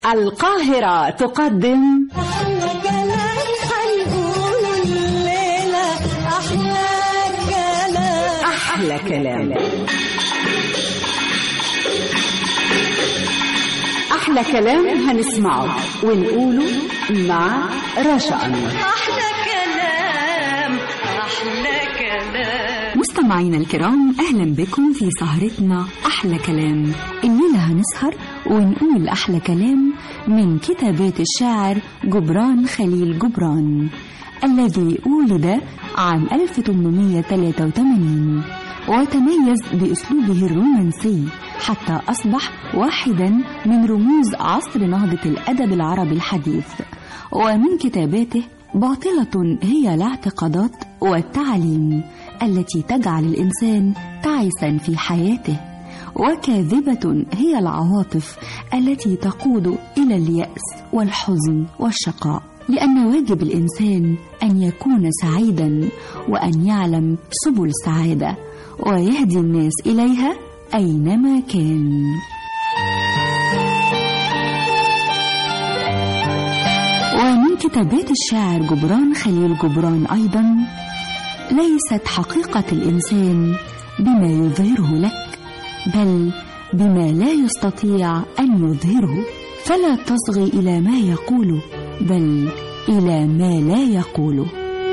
القاهرة تقدم أحلى كلام هنقوله الليلة، أحلى كلام. أحلى كلام. أحلى كلام هنسمعه ونقوله مع رشا أنور. أحلى كلام، أحلى كلام. مستمعينا الكرام، أهلا بكم في سهرتنا أحلى كلام. الليلة هنسهر ونقول أحلى كلام من كتابات الشاعر جبران خليل جبران، الذي ولد عام 1883 وتميز بأسلوبه الرومانسي حتى أصبح واحدا من رموز عصر نهضة الأدب العربي الحديث. ومن كتاباته باطلة هي الاعتقادات والتعاليم التي تجعل الإنسان تعيسا في حياته، وكاذبة هي العواطف التي تقود إلى اليأس والحزن والشقاء، لأن واجب الإنسان أن يكون سعيدا وأن يعلم سبل السعادة ويهدي الناس إليها أينما كان. ومن كتابات الشاعر جبران خليل جبران أيضا: ليست حقيقة الإنسان بما يظهره لك، بل بما لا يستطيع أن يظهره، فلا تصغي إلى ما يقوله بل إلى ما لا يقوله.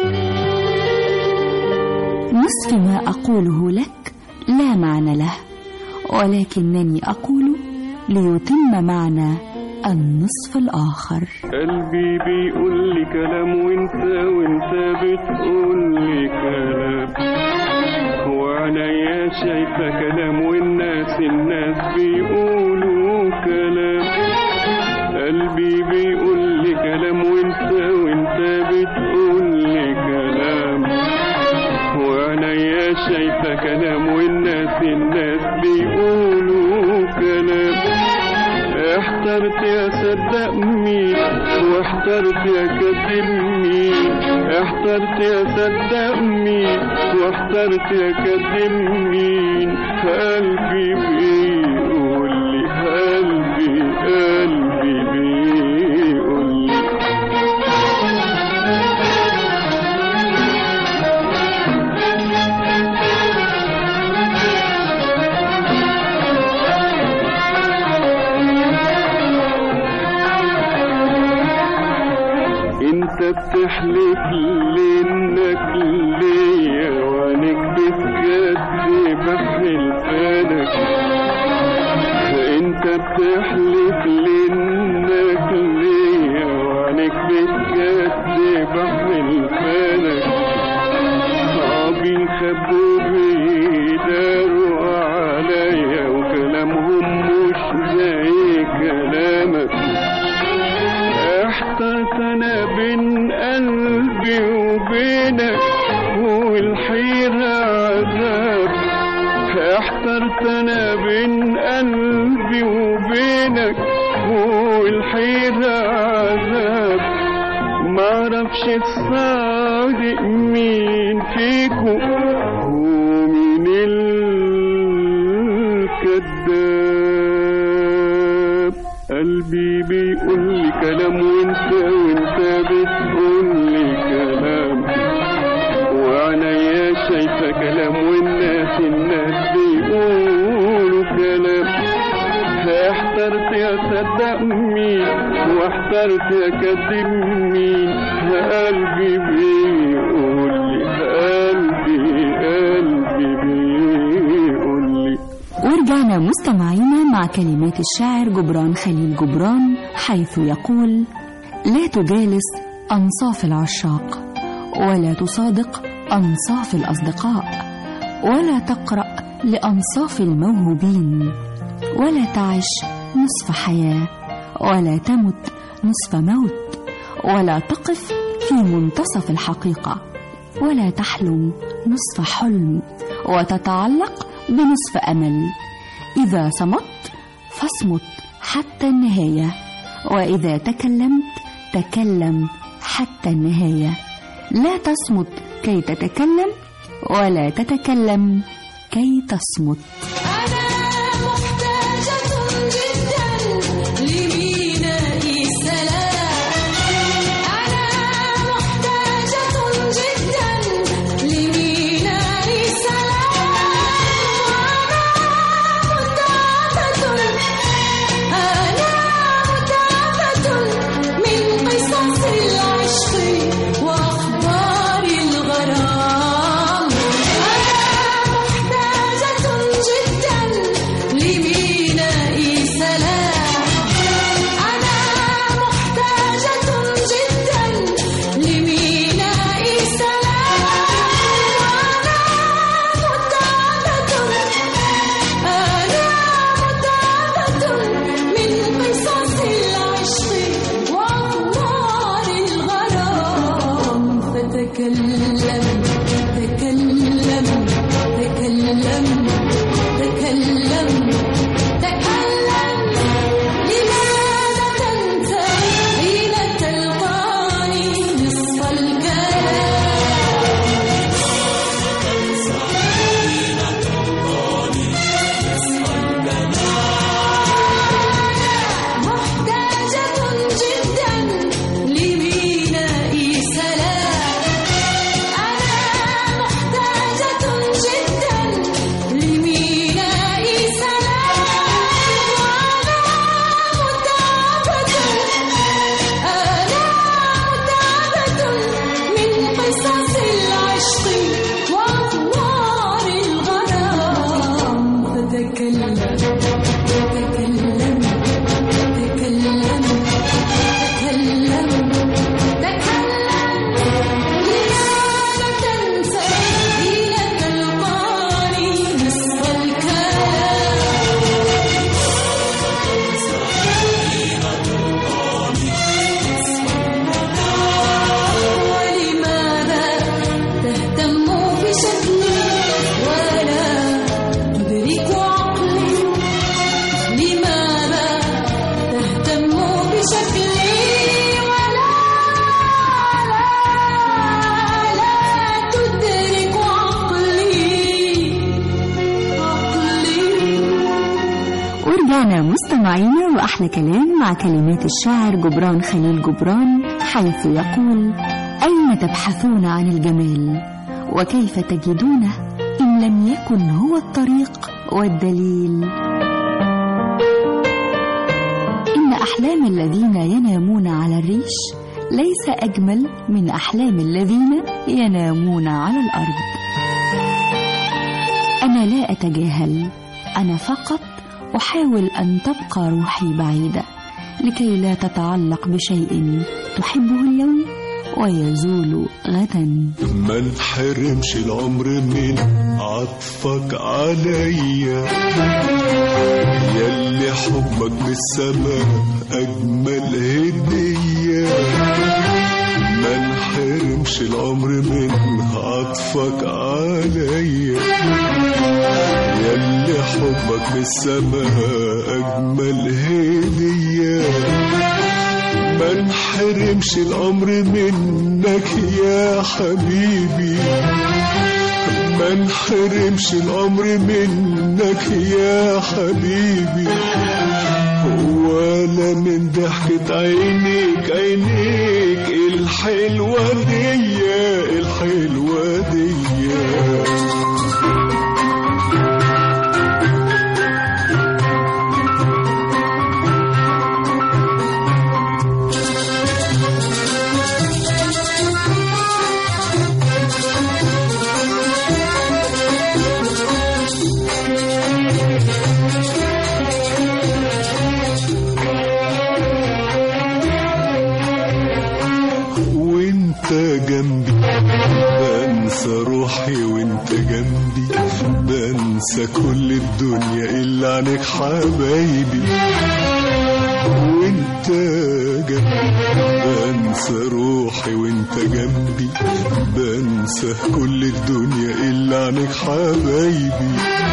نصف ما أقوله لك لا معنى له، ولكنني أقول ليتم معنى النصف الآخر. قلبي بيقول لي كلام وانت بتقول لي كلام، وعينيا شايفة كلام والناس بيقولوا كلام. قلبي بيقول لي كلام وانت بتقول لي كلام، وعينيا شايفة كلام والناس بيقولوا كلام. احترت يا صدق مين واحترت يا كذب مين، احترت يا صدق مين واحترت يا كذب مين. قلبي بيقول لي قلبي بيقول لي انت بتحلف لانك ليا وانك بتكذب حلفانك. انت بتحلف لانك ليا وانك بتكذب حلفانك. صعبين خبوا بيداروا عليا وكلامهم مش زي كلامك. احترت انا بين قلبي وبينك والحيرة عذاب. احترت انا بين قلبي وبينك والحيرة عذاب. معرفش الصادق مين فيكو ومين الكذاب. قلبي بيقول لي كلام وانت بتقول لي كلام، وعينيا شايفة كلام والناس بيقولوا كلام. احترت يا صدق مين واحترت يا كذب مين. قلبي بيقول لي قلبي بيقول لي. ورجعنا مستمعينا مع كلمات الشاعر جبران خليل جبران، حيث يقول: لا تجالس أنصاف العشاق، ولا تصادق أنصاف الأصدقاء، ولا تقرأ لأنصاف الموهوبين، ولا تعش نصف حياة، ولا تمت نصف موت، ولا تقف في منتصف الحقيقة، ولا تحلم نصف حلم، وتتعلق بنصف أمل. إذا صمت فاصمت حتى النهاية، وإذا تكلمت تكلم حتى النهاية. لا تصمت كي تتكلم، ولا تتكلم كي تصمت. أنا محتاجة جدا لمينا مستمعينا وأحلى كلام مع كلمات الشاعر جبران خليل جبران، حيث يقول: أين تبحثون عن الجمال وكيف تجدونه إن لم يكن هو الطريق والدليل؟ إن أحلام الذين ينامون على الريش ليس أجمل من أحلام الذين ينامون على الأرض. أنا لا أتجاهل، أنا فقط أحاول أن تبقى روحي بعيدة لكي لا تتعلق بشيء تحبه اليوم ويزول غدا. ما نحرمش العمر من عطفك عليا، ياللي حبك بالسماء أجمل هدية. ما نحرمش العمر من عطفك عليا، ياللي حبك بالسماء أجمل هدية. ما نحرمش الأمر منك يا حبيبي، ما نحرمش الأمر منك يا حبيبي، ولا من ضحكة عينيك عينيك الحلوة دي الحلوة دي. جنبي بنسى روحي وانت جنبي، بنسى كل الدنيا إلا عنك حبايبي. وانت جنبي بنسى روحي وانت جنبي، بنسى كل الدنيا إلا عنك حبايبي.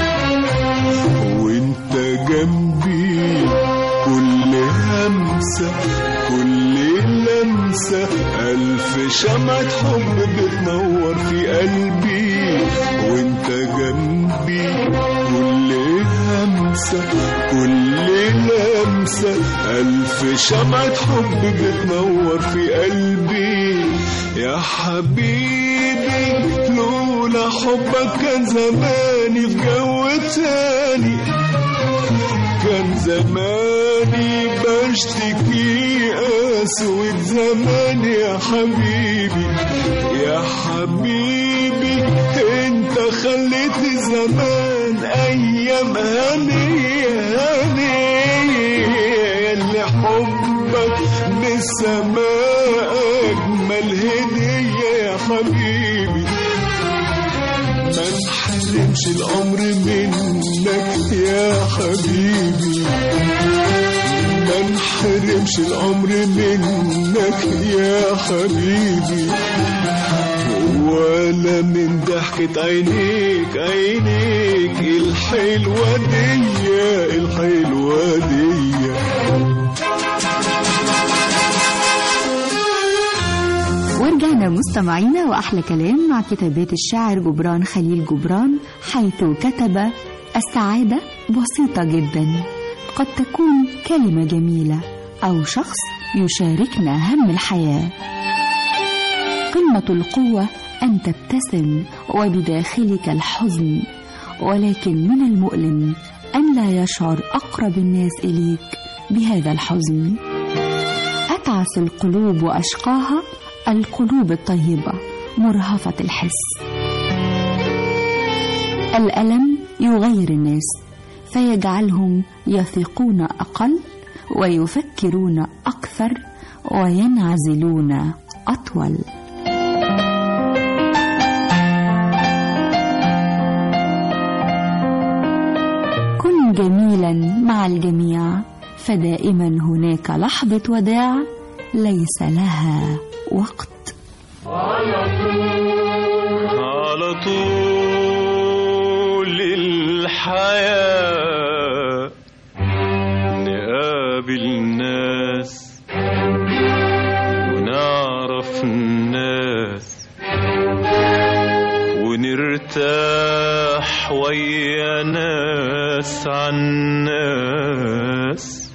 وانت جنبي كل همسة كل لمسة ألف شمعة حب بتنور في قلبي. وانت جنبي كل همسة كل لمسة ألف شمعة حب بتنور في قلبي. يا حبيبي لولا حبك كان زماني في جو تاني، كان زماني بشتكي أسود زمان يا حبيبي. يا حبيبي انت خليت زمان أيام هنية هنية، اللي حبك بالسماء أجمل هدية يا حبيبي. ما نحرمش الأمر منك يا حبيبي، ما نحرمش الأمر منك يا حبيبي، ولا من ضحكة عينيك عينيك الحلوة دي الحلوة دي. ورجعنا مستمعينا وأحلى كلام مع كتابات الشاعر جبران خليل جبران، حيث كتب: السعادة بسيطة جدا، قد تكون كلمة جميلة أو شخص يشاركنا هم الحياة. قمة القوة أن تبتسم وبداخلك الحزن، ولكن من المؤلم أن لا يشعر أقرب الناس إليك بهذا الحزن. أتعس القلوب وأشقاها القلوب الطيبة مرهفة الحس. الألم يغير الناس فيجعلهم يثقون أقل ويفكرون أكثر وينعزلون أطول. كن جميلا مع الجميع، فدائما هناك لحظة وداع ليس لها وقت. على طول الحياة نقابل ناس ونعرف الناس ونرتاح ويا ناس عن ناس،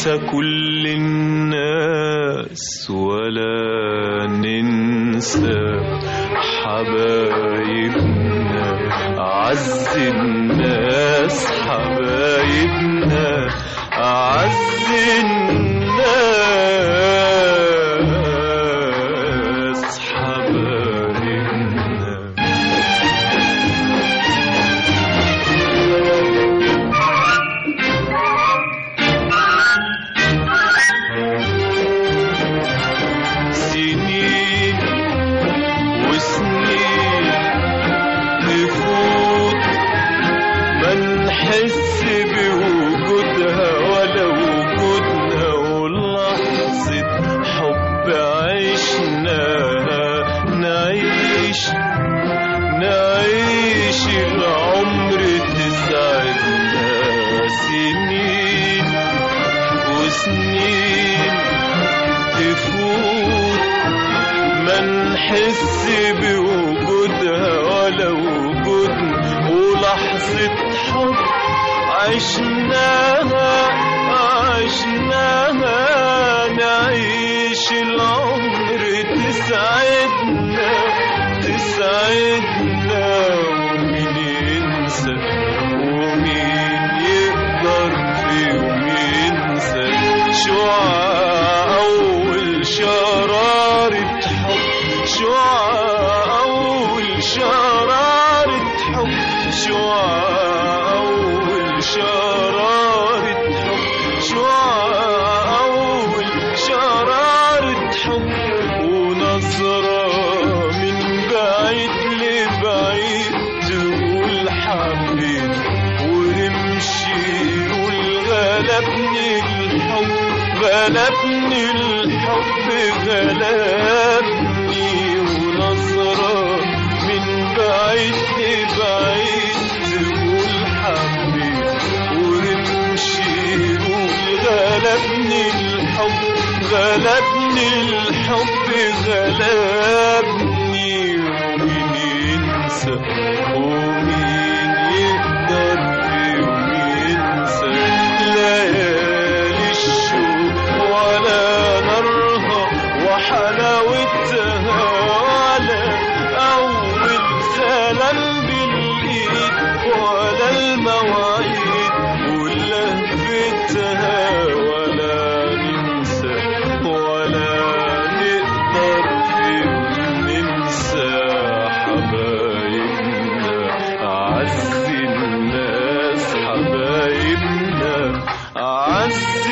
ننسى كل الناس ولا ننسى حبايبنا أعز الناس حبايبنا أعز الناس حبايبنا سنين وسنين تفوت ما نحس بوجودها ولا وجودنا ولحظة حب عشناها نعيش العمر تسعدنا سنين وسنين تفوت ما نحس بوجودها ولا وجودنا ولحظة حب عشناها نعيش العمر تسعدنا ومين ينسى ومين يقدر في يوم ينسى شعاع أول شرارة حب شعاع أول شرارة حب شعاع أول شرارة حب شعاع أول شرارة حب ونظرة من بعيد لبعيد تقول حبيب ونمشي نقول غلبني الحب غلبني ونظرة من بعيد لبعيد تقول حبيب ونمشي نقول غلبني الحب غلبني ومين ينسى ومين يقدر في يوم ينسى ليالي الشوق ولا نارها وحلاوتها ولا أول سلام بالإيد ولا المواعيد ولهفتها ولا ننسى ولا نقدر في يوم ننسى حبايبنا أعز الناس حبايبنا أعز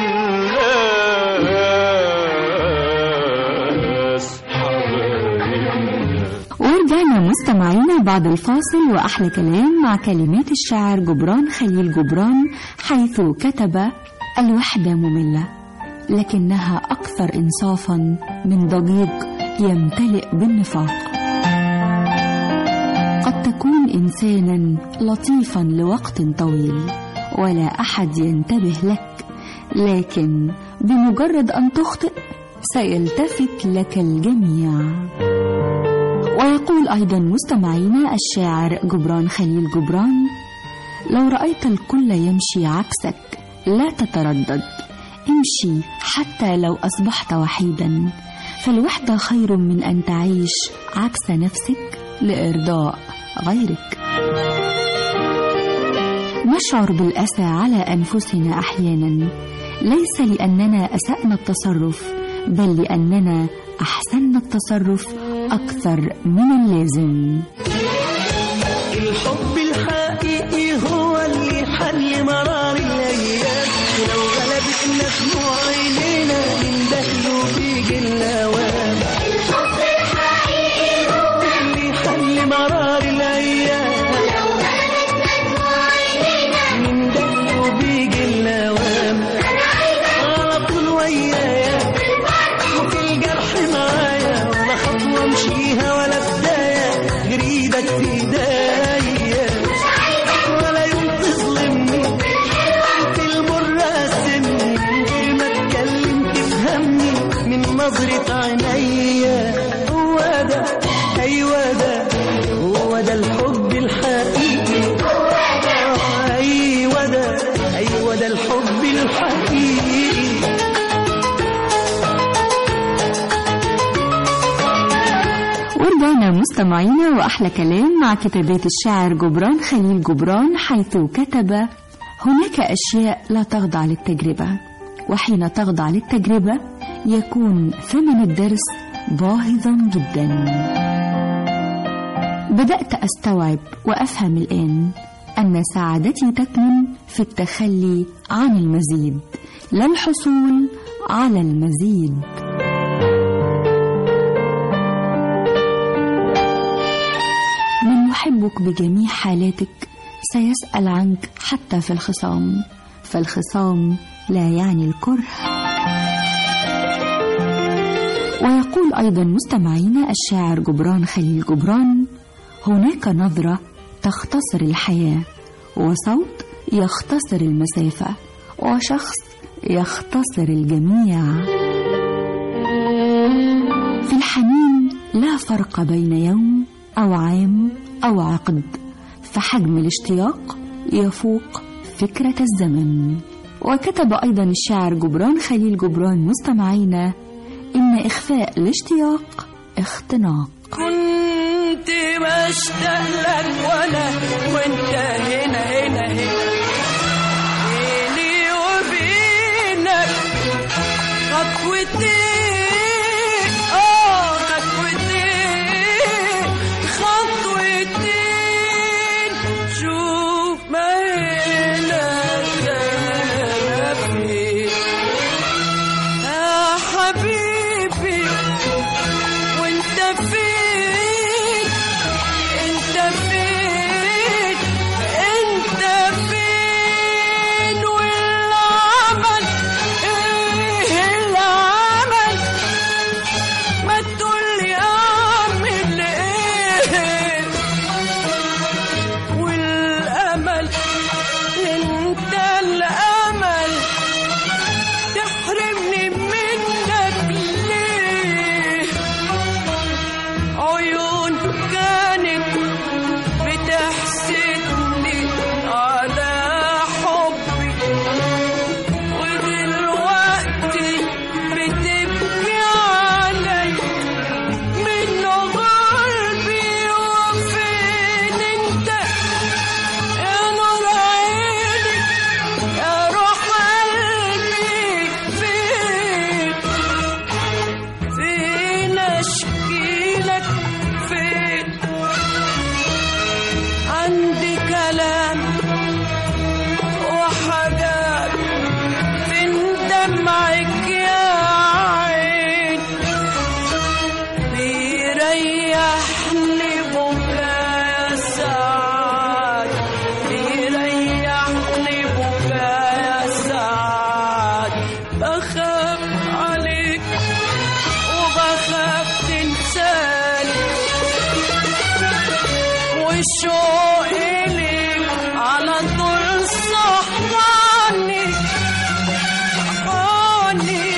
الناس حبايبنا. ورجعنا مستمعينا بعد الفاصل وأحلى كلام مع كلمات الشاعر جبران خليل جبران، حيث كتب: الوحدة مملة لكنها أكثر إنصافا من ضجيج يمتلئ بالنفاق. قد تكون إنسانا لطيفا لوقت طويل ولا أحد ينتبه لك، لكن بمجرد أن تخطئ سيلتفت لك الجميع. ويقول أيضا مستمعينا الشاعر جبران خليل جبران: لو رأيت الكل يمشي عكسك لا تتردد، امشي حتى لو أصبحت وحيدا، فالوحدة خير من أن تعيش عكس نفسك لإرضاء غيرك. نشعر بالأسى على أنفسنا أحيانا، ليس لأننا أسأنا التصرف، بل لأننا أحسننا التصرف أكثر من اللازم. الحب الحقيقي هو اللي حل مرار الأيام، ولو غلبتنا دموع عينينا نندهله بيجي الأوام. الحب الحقيقي هو اللي حل مرار الأيام، ولو غلبتنا دموع عينينا نندهله بيجي الأوام. على طول ويايا وفي الجرح معايا، ولا خطوة امشيها ولا بداية غير ايدك في ايديا، ولا يوم تظلمني في المر قسمني من غير ما اتكلم تفهمني من نظرة عينيا. هو ده ايوه ده هو ده الحب الحقيقي، ايوه ده الحب الحقيقي. ورجعنا مستمعينا وأحلى كلام مع كتابات الشاعر جبران خليل جبران، حيث كتب: هناك أشياء لا تخضع للتجربة، وحين تخضع للتجربة يكون ثمن الدرس باهظا جدا. بدأت أستوعب وأفهم الآن أن سعادتي تكمن في التخلي عن المزيد، لا الحصول على المزيد. من يحبك بجميع حالاتك سيسأل عنك حتى في الخصام، فالخصام لا يعني الكره. ويقول أيضا مستمعينا الشاعر جبران خليل جبران: هناك نظرة تختصر الحياة، وصوت يختصر المسافة، وشخص يختصر الجميع. في الحنين لا فرق بين يوم أو عام أو عقد، فحجم الاشتياق يفوق فكرة الزمن. وكتب أيضا الشاعر جبران خليل جبران مستمعينا: إن إخفاء الاشتياق اختناق. كنت بشتاق لك وانا وانت هنا هنا هنا، بيني وبينك خطوتين، خطوتين، شوف ما هنا انا فين يا حبيبي، وانت فين، انت فين، انت فين، والعمل ايه العمل، ما تقولي اعمل ايه، والامل انت الامل، تحرمني منك ليه، عيون كانت بتحسدني على حبي، ودلوقتي بتبكي علي من قلبي، وفين انت يا نور عيني يا روح قلبي، فين اشكيلك، فين عندي كلام وحاجات، فين دمعك يا عين، بيريحني بكايا ساعات، بيريحني بكايا ساعات، بخاف عليك وبخاف تنساني، والشوق إليك على طول صحاني، صحاني،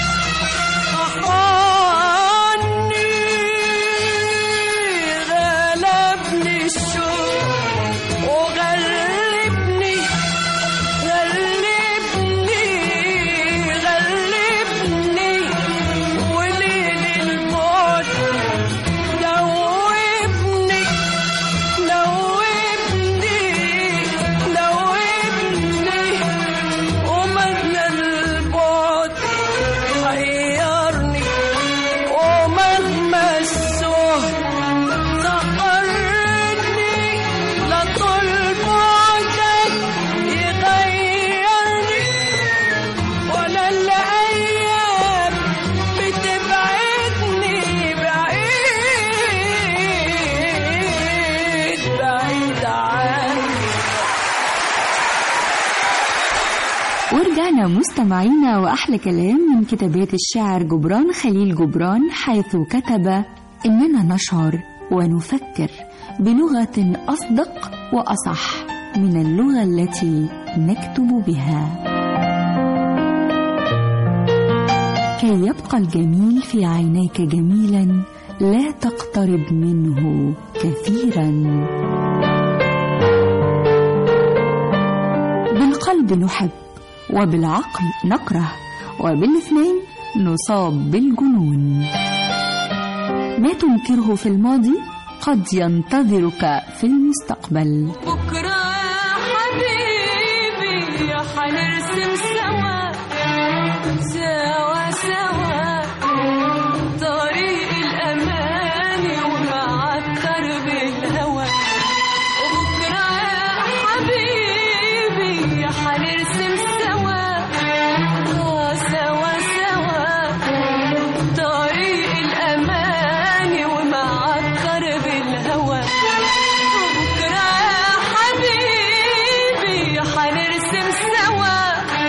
صحاني، غلبني الشوق وغلبني، غلبني، غلبني، وليل الموت دوبني، دوبني، دوبني، ومهما البعد حيرني، ومهما السهر سهرني، لا طول بعدك يغيرني، ولا الأيام بتبعدني بعيد، بعيد عني. ورجعنا مستمعينا وأحلى كلام من كتابات الشاعر جبران خليل جبران، حيث كتب: إننا نشعر ونفكر بلغة أصدق وأصح من اللغة التي نكتب بها، كي يبقى الجميل في عينيك جميلا، لا تقترب منه كثيرا. بالقلب نحب، وبالعقل نكره، وبالاثنين نصاب بالجنون. ما تنكره في الماضي قد ينتظرك في المستقبل. بكرة يا حبيبي حنرسم سوا سوا سوا طريق الأمان ومعطر بالهوى. بكرة يا حبيبي حنرسم سوا سوا سوا طريق الأمان ومعطر بالهوى. بكرة يا حبيبي حنرسم سوا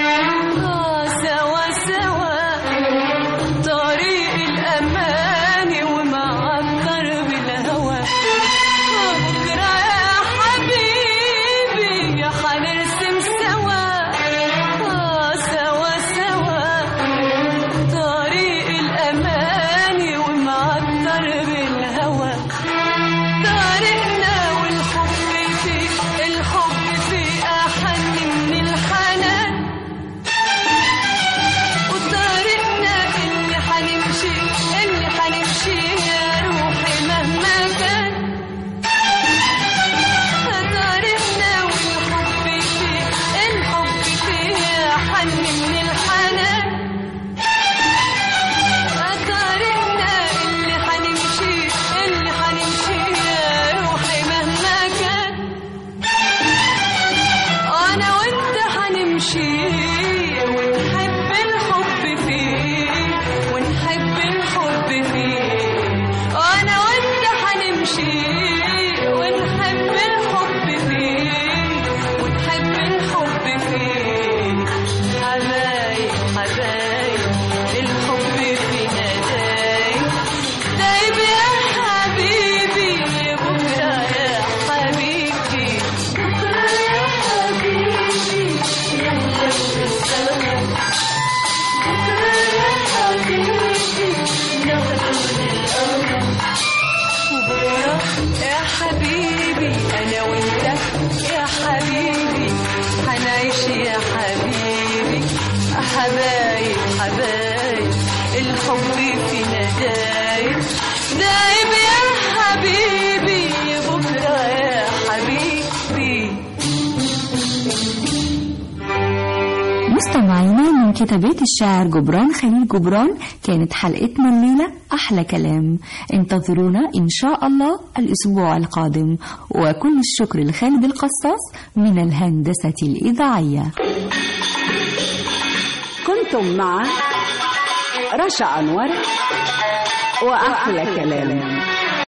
سوا سوا طريق الأمان ومعطر بالهوى. بكرة يا حبيبي حنرسم سوا سوا سوا طريق الأمان ومعطر بالهوى. طريقنا والحب فيه الحب فيه أحن من الحنان. وطريقنا اللي حنمشي يا روحي مهما كان. طريقنا والحب فيه الحب فيه أحن من الحنان. طريقنا اللي حنمشي يا روحي مهما كان. أنا وأنت حنمشي ونحب الحب فيه ونحب الحب فيه. أنا وأنت حنمشي ونحب الحب فيه ونحب الحب فيه. حبايب حبايب الحب فينا دايب دايب يا حبيبي. بكرة يا حبيبي بكرة يا حبيبي ناخد السوا. بكرة يا حبيبي ناخد الأرض. وبكرة يا حبيبي أنا وأنت يا حبيبي حنعيش يا حبيبي. حبايب حبايب الحب فينا دايب دايب يا حبيبي. بكرة يا حبيبي. مستمعينا، من كتابات الشاعر جبران خليل جبران كانت حلقتنا الليلة أحلى كلام. انتظرونا إن شاء الله الأسبوع القادم، وكل الشكر لخالد القصاص من الهندسة الإذاعية. كنتم مع رشا أنور وأحلى كلام.